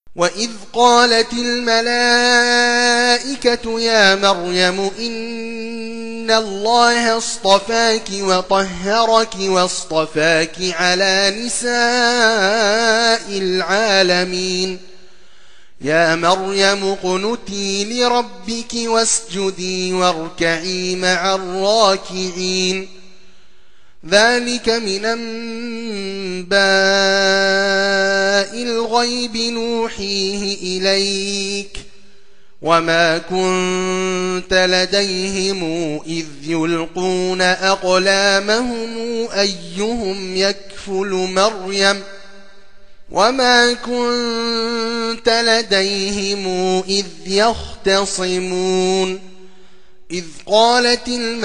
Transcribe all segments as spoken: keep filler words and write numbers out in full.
وإذ قالت الملائكة يا مريم إن الله اصطفاك وطهرك واصطفاك على نساء العالمين يا مريم اقنتي لربك واسجدي واركعي مع الراكعين ذلك من أنباء الغيب نوحيه إليك وما كنت لديهم إذ يلقون أقلامهم أيهم يكفل مريم وما كنت لديهم إذ يختصمون إذ قالت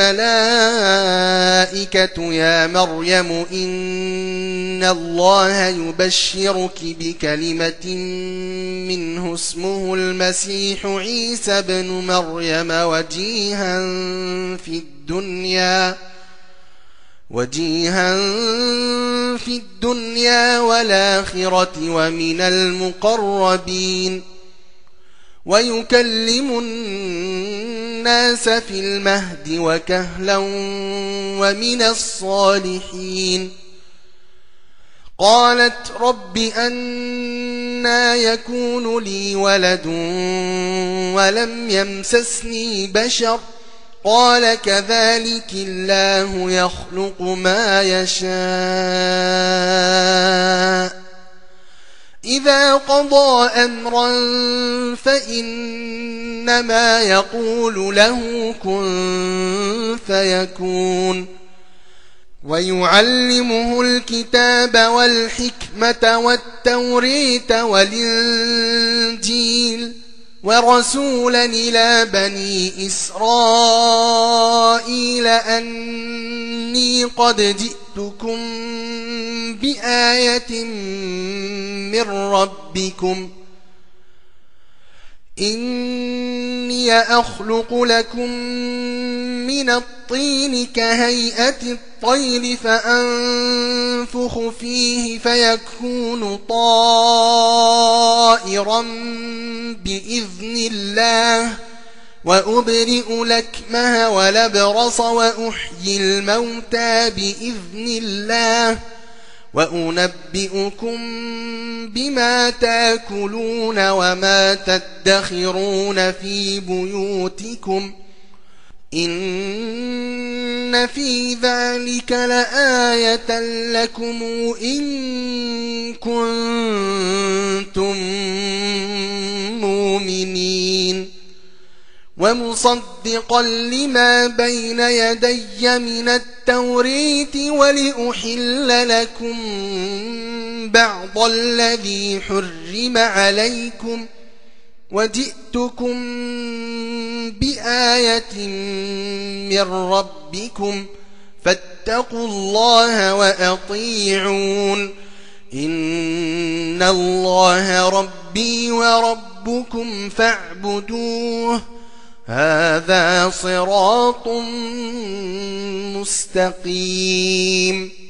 الملائكة يا مريم إن الله يبشرك بكلمة منه اسمه المسيح عيسى بن مريم وجيها في الدنيا وجيها في الدنيا والآخرة ومن المقربين ويكلم الناس في المهد وكهلا ومن الصالحين قالت رب أنى يكون لي ولد ولم يمسسني بشر قال كذلك الله يخلق ما يشاء إذا قضى أمرا فإنما يقول له كن فيكون ويعلمه الكتاب والحكمة والتوريت والإنجيل ورسولا إلى بني إسرائيل أني قد جئتكم بآية من ربكم إني أخلق لكم من الطين كهيئة الطير فأنفخ فيه فيكون طائرا بإذن الله وأبرئ الأكمه والأبرص وأحيي الموتى بإذن الله وأنبئكم بما تأكلون وما تدخرون في بيوتكم إن في ذلك لآية لكم إن كنتم مؤمنين ومصدقا لما بين يدي من التوريت ولأحل لكم بعض الذي حرم عليكم وجئتكم بآية من ربكم فاتقوا الله وأطيعون إن الله ربي وربكم فاعبدوه هذا صراط مستقيم